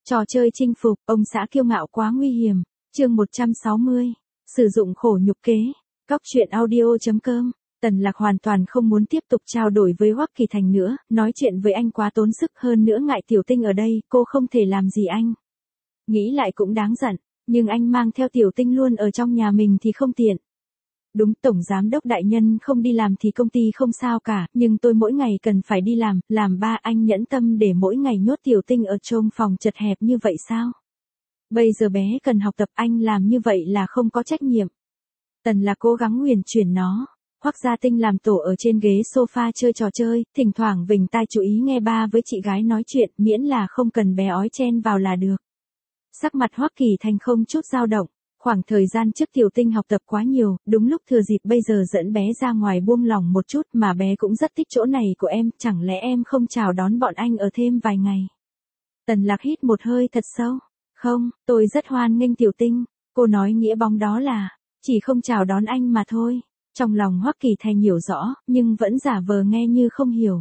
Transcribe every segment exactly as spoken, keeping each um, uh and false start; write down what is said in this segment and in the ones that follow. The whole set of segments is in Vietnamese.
Trò chơi chinh phục, ông xã kiêu ngạo quá nguy hiểm. Chương một trăm sáu mươi. Sử dụng khổ nhục kế. Cóc truyện audio chấm com. Tần Lạc hoàn toàn không muốn tiếp tục trao đổi với Hoắc Kỳ Thành nữa, nói chuyện với anh quá tốn sức, hơn nữa ngại Tiểu Tinh ở đây, cô không thể làm gì anh. Nghĩ lại cũng đáng giận, nhưng anh mang theo Tiểu Tinh luôn ở trong nhà mình thì không tiện. Đúng, tổng giám đốc đại nhân không đi làm thì công ty không sao cả, nhưng tôi mỗi ngày cần phải đi làm, làm ba anh nhẫn tâm để mỗi ngày nhốt Tiểu Tinh ở trong phòng chật hẹp như vậy sao? Bây giờ bé cần học tập, anh làm như vậy là không có trách nhiệm. Tần Lạc cố gắng huyền chuyển nó. Hoắc Gia Tinh làm tổ ở trên ghế sofa chơi trò chơi, thỉnh thoảng vểnh tai chú ý nghe ba với chị gái nói chuyện, miễn là không cần bé ói chen vào là được. Sắc mặt Hoắc Kỳ Thành không chút dao động. Khoảng thời gian trước Tiểu Tinh học tập quá nhiều, đúng lúc thừa dịp bây giờ dẫn bé ra ngoài buông lỏng một chút, mà bé cũng rất thích chỗ này của em, chẳng lẽ em không chào đón bọn anh ở thêm vài ngày. Tần Lạc hít một hơi thật sâu. Không, tôi rất hoan nghênh Tiểu Tinh. Cô nói nghĩa bóng đó là, chỉ không chào đón anh mà thôi. Trong lòng Hoắc Kỳ Thành hiểu rõ, nhưng vẫn giả vờ nghe như không hiểu.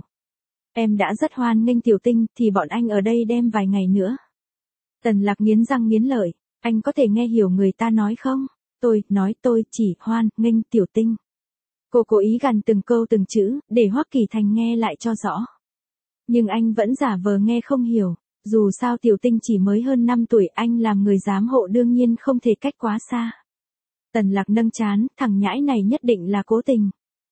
Em đã rất hoan nghênh Tiểu Tinh, thì bọn anh ở đây đem vài ngày nữa. Tần Lạc nghiến răng nghiến lợi. Anh có thể nghe hiểu người ta nói không? Tôi, nói tôi chỉ hoan nghênh Tiểu Tinh. Cô cố ý gằn từng câu từng chữ, để Hoắc Kỳ Thành nghe lại cho rõ. Nhưng anh vẫn giả vờ nghe không hiểu. Dù sao Tiểu Tinh chỉ mới hơn năm tuổi, anh làm người giám hộ đương nhiên không thể cách quá xa. Tần Lạc nâng trán, thằng nhãi này nhất định là cố tình.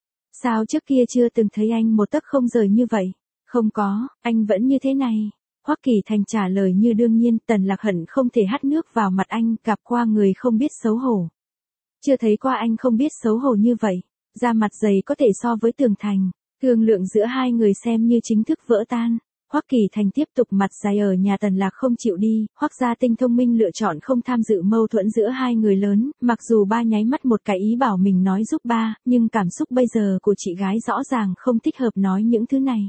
Sao trước kia chưa từng thấy anh một tấc không rời như vậy? Không có, anh vẫn như thế này. Hoắc Kỳ Thành trả lời như đương nhiên. Tần Lạc hận không thể hắt nước vào mặt anh, gặp qua người không biết xấu hổ. Chưa thấy qua anh không biết xấu hổ như vậy. Da mặt dày có thể so với tường thành. Thương lượng giữa hai người xem như chính thức vỡ tan. Hoắc Kỳ Thành tiếp tục mặt dày ở nhà Tần Lạc không chịu đi. Hoắc Gia Tinh thông minh lựa chọn không tham dự mâu thuẫn giữa hai người lớn, mặc dù ba nháy mắt một cái ý bảo mình nói giúp ba, nhưng cảm xúc bây giờ của chị gái rõ ràng không thích hợp nói những thứ này.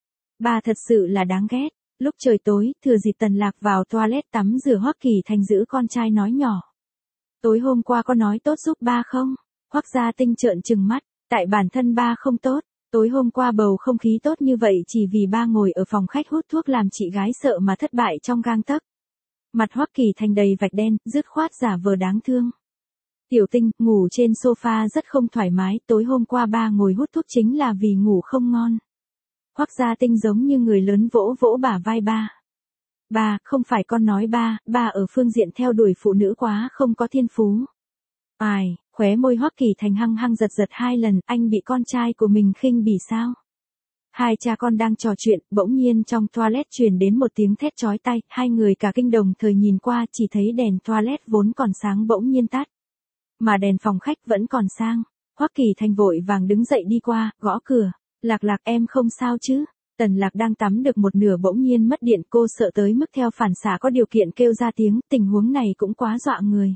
Ba thật sự là đáng ghét. Lúc trời tối, thừa dịp Tần Lạc vào toilet tắm rửa, Hoắc Kỳ Thành giữ con trai nói nhỏ. Tối hôm qua có nói tốt giúp ba không? Hoắc Gia Tinh trợn trừng mắt, tại bản thân ba không tốt. Tối hôm qua bầu không khí tốt như vậy chỉ vì ba ngồi ở phòng khách hút thuốc làm chị gái sợ mà thất bại trong gang tấc. Mặt Hoắc Kỳ Thành đầy vạch đen, dứt khoát giả vờ đáng thương. Tiểu Tinh, ngủ trên sofa rất không thoải mái, tối hôm qua ba ngồi hút thuốc chính là vì ngủ không ngon. Hoắc Gia Tinh giống như người lớn vỗ vỗ bả vai ba. Ba, không phải con nói ba, ba ở phương diện theo đuổi phụ nữ quá không có thiên phú. Ai, khóe môi Hoắc Kỳ Thành hăng hăng giật giật hai lần, anh bị con trai của mình khinh bỉ sao? Hai cha con đang trò chuyện, bỗng nhiên trong toilet truyền đến một tiếng thét chói tai, hai người cả kinh đồng thời nhìn qua chỉ thấy đèn toilet vốn còn sáng bỗng nhiên tắt. Mà đèn phòng khách vẫn còn sang. Hoắc Kỳ Thành vội vàng đứng dậy đi qua, gõ cửa. Lạc Lạc, em không sao chứ? Tần Lạc đang tắm được một nửa bỗng nhiên mất điện, cô sợ tới mức theo phản xạ có điều kiện kêu ra tiếng, tình huống này cũng quá dọa người.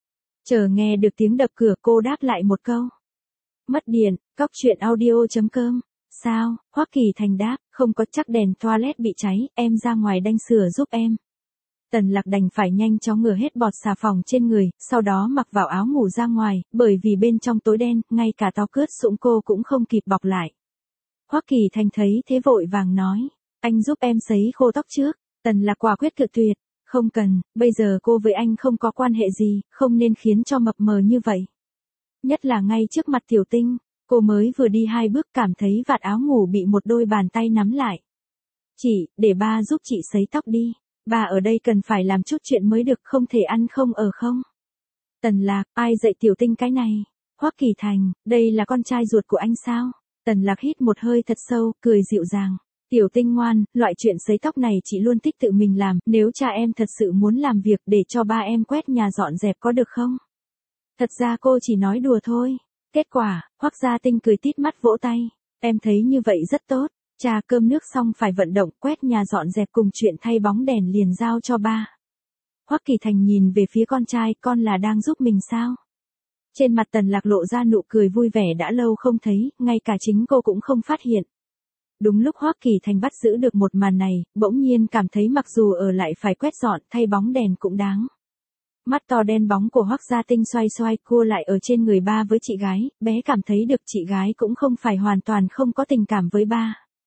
Chờ nghe được tiếng đập cửa cô đáp lại một câu. Mất điện, cóc truyện audio chấm com. Sao? Hoắc Kỳ Thành đáp, không có, chắc đèn toilet bị cháy, em ra ngoài đanh sửa giúp em. Tần Lạc đành phải nhanh chóng ngửa hết bọt xà phòng trên người, sau đó mặc vào áo ngủ ra ngoài, bởi vì bên trong tối đen, ngay cả tóc cướt sũng cô cũng không kịp bọc lại. Hoắc Kỳ Thành thấy thế vội vàng nói, anh giúp em sấy khô tóc trước. Tần Lạc quả quyết cự tuyệt, không cần, bây giờ cô với anh không có quan hệ gì, không nên khiến cho mập mờ như vậy. Nhất là ngay trước mặt Tiểu Tinh, cô mới vừa đi hai bước cảm thấy vạt áo ngủ bị một đôi bàn tay nắm lại. Chị, để ba giúp chị sấy tóc đi, ba ở đây cần phải làm chút chuyện mới được, không thể ăn không ở không. Tần Lạc, ai dạy Tiểu Tinh cái này? Hoắc Kỳ Thành, đây là con trai ruột của anh sao? Tần Lạc hít một hơi thật sâu, cười dịu dàng. Tiểu Tinh ngoan, loại chuyện sấy tóc này chị luôn thích tự mình làm, nếu cha em thật sự muốn làm việc để cho ba em quét nhà dọn dẹp có được không? Thật ra cô chỉ nói đùa thôi. Kết quả, Hoắc Gia Tinh cười tít mắt vỗ tay. Em thấy như vậy rất tốt, cha cơm nước xong phải vận động, quét nhà dọn dẹp cùng chuyện thay bóng đèn liền giao cho ba. Hoắc Kỳ Thành nhìn về phía con trai, con là đang giúp mình sao? Trên mặt Tần Lạc lộ ra nụ cười vui vẻ đã lâu không thấy, ngay cả chính cô cũng không phát hiện. Đúng lúc Hoắc Kỳ Thành bắt giữ được một màn này, bỗng nhiên cảm thấy mặc dù ở lại phải quét dọn thay bóng đèn cũng đáng. Mắt to đen bóng của Hoắc Gia Tinh xoay xoay cua lại ở trên người ba với chị gái, bé cảm thấy được chị gái cũng không phải hoàn toàn không có tình cảm với ba.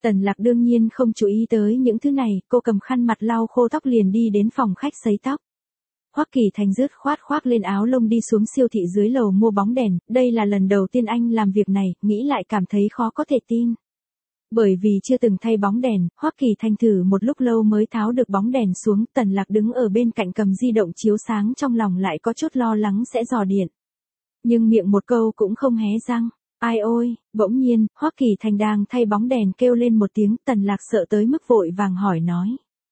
Tần Lạc đương nhiên không chú ý tới những thứ này, cô cầm khăn mặt lau khô tóc liền đi đến phòng khách sấy tóc. Hoắc Kỳ Thành dứt khoát khoác lên áo lông đi xuống siêu thị dưới lầu mua bóng đèn, đây là lần đầu tiên anh làm việc này, nghĩ lại cảm thấy khó có thể tin. Bởi vì chưa từng thay bóng đèn, Hoắc Kỳ Thành thử một lúc lâu mới tháo được bóng đèn xuống, Tần Lạc đứng ở bên cạnh cầm di động chiếu sáng trong lòng lại có chút lo lắng sẽ rò điện. Nhưng miệng một câu cũng không hé răng. Ai ôi, bỗng nhiên, Hoắc Kỳ Thành đang thay bóng đèn kêu lên một tiếng, Tần Lạc sợ tới mức vội vàng hỏi nói.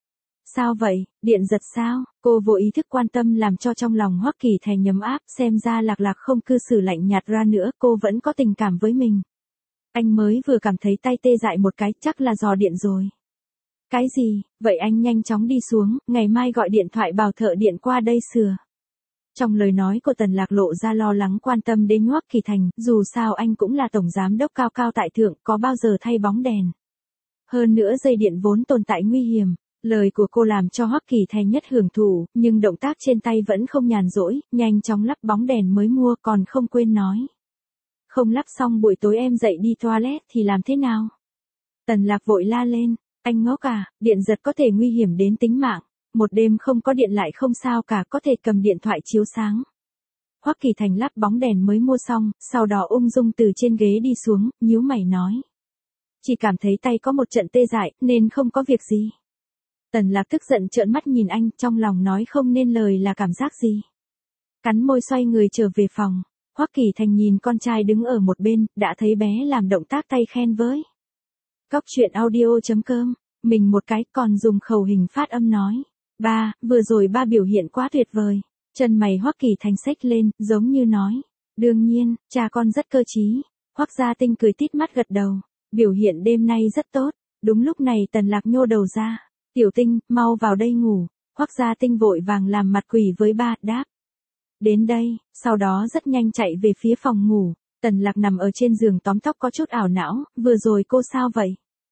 Sao vậy, điện giật sao? Cô vô ý thức quan tâm làm cho trong lòng Hoắc Kỳ Thành nhấm áp, xem ra Lạc Lạc không cư xử lạnh nhạt ra nữa, cô vẫn có tình cảm với mình. Anh mới vừa cảm thấy tay tê dại một cái, chắc là dò điện rồi. Cái gì, vậy anh nhanh chóng đi xuống, ngày mai gọi điện thoại bảo thợ điện qua đây sửa. Trong lời nói của Tần Lạc lộ ra lo lắng quan tâm đến Hoắc Kỳ Thành, dù sao anh cũng là tổng giám đốc cao cao tại thượng, có bao giờ thay bóng đèn. Hơn nữa dây điện vốn tồn tại nguy hiểm. Lời của cô làm cho Hoắc Kỳ Thành nhất hưởng thụ, nhưng động tác trên tay vẫn không nhàn rỗi, nhanh chóng lắp bóng đèn mới mua còn không quên nói. Không lắp xong buổi tối em dậy đi toilet thì làm thế nào? Tần Lạc vội la lên, anh ngốc à, điện giật có thể nguy hiểm đến tính mạng, một đêm không có điện lại không sao cả, có thể cầm điện thoại chiếu sáng. Hoắc Kỳ Thành lắp bóng đèn mới mua xong, sau đó ung dung từ trên ghế đi xuống, nhíu mày nói. Chỉ cảm thấy tay có một trận tê dại, nên không có việc gì. Tần Lạc tức giận trợn mắt nhìn anh, trong lòng nói không nên lời là cảm giác gì. Cắn môi xoay người trở về phòng, Hoắc Kỳ Thành nhìn con trai đứng ở một bên, đã thấy bé làm động tác tay khen với. Cóc truyện audio chấm com, mình một cái còn dùng khẩu hình phát âm nói. Ba, vừa rồi ba biểu hiện quá tuyệt vời. Chân mày Hoắc Kỳ Thành xếch lên, giống như nói. Đương nhiên, cha con rất cơ trí. Hoắc Gia Tinh cười tít mắt gật đầu. Biểu hiện đêm nay rất tốt. Đúng lúc này Tần Lạc nhô đầu ra. Tiểu Tinh, mau vào đây ngủ. Hoắc Gia Tinh vội vàng làm mặt quỷ với ba, đáp. Đến đây, sau đó rất nhanh chạy về phía phòng ngủ. Tần Lạc nằm ở trên giường tóm tóc có chút ảo não, vừa rồi cô sao vậy?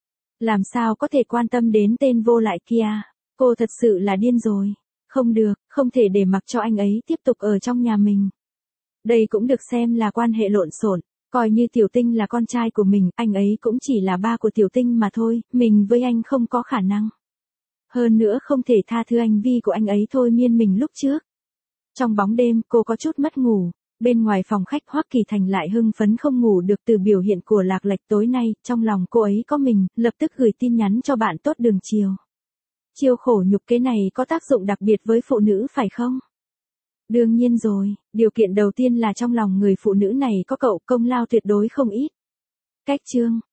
Làm sao có thể quan tâm đến tên vô lại kia? Cô thật sự là điên rồi. Không được, không thể để mặc cho anh ấy tiếp tục ở trong nhà mình. Đây cũng được xem là quan hệ lộn xộn, coi như Tiểu Tinh là con trai của mình, anh ấy cũng chỉ là ba của Tiểu Tinh mà thôi, mình với anh không có khả năng. Hơn nữa không thể tha thứ hành vi của anh ấy thôi miên mình lúc trước. Trong bóng đêm, cô có chút mất ngủ. Bên ngoài phòng khách Hoắc Kỳ Thành lại hưng phấn không ngủ được từ biểu hiện của Lạc Lệch tối nay, trong lòng cô ấy có mình, lập tức gửi tin nhắn cho bạn tốt Đường Chiều. Chiêu khổ nhục kế này có tác dụng đặc biệt với phụ nữ phải không? Đương nhiên rồi, điều kiện đầu tiên là trong lòng người phụ nữ này có cậu, công lao tuyệt đối không ít. Cách chương